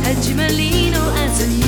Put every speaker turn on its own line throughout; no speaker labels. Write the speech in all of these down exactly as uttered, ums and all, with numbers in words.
始まりの朝に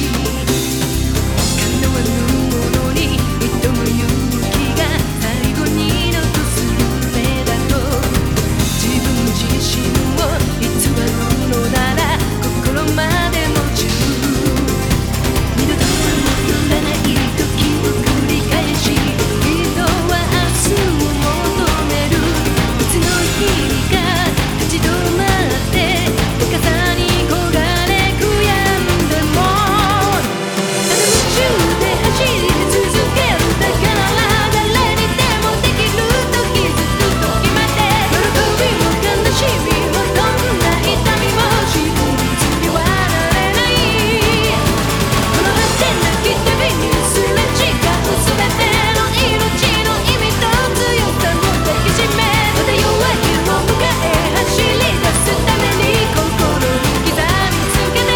叶わぬものに挑む勇気が最後に残す夢だと自分自身を偽るのなら心までも中二度と戻らない時を繰り返し人は明日を求めるいつの日か立ち止まって傘に焦がれ悔やんでもただ夢中で走り続けるだから誰にでもできると気づく時まで喜びも悲しみもどんな痛みも真実にはなれないこの果てなき旅にすれ違う全ての命の意味と強さを抱きしめまた夜明けを迎え走り出すために心に刻みつけて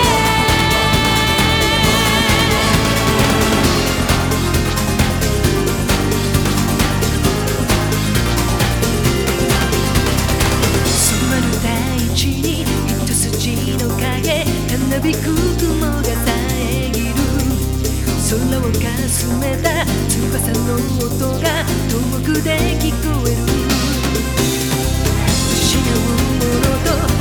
染まる大地に一筋の影たなびく雲が遮る空をかすめた翼の音が遠くで聞こえる失うものと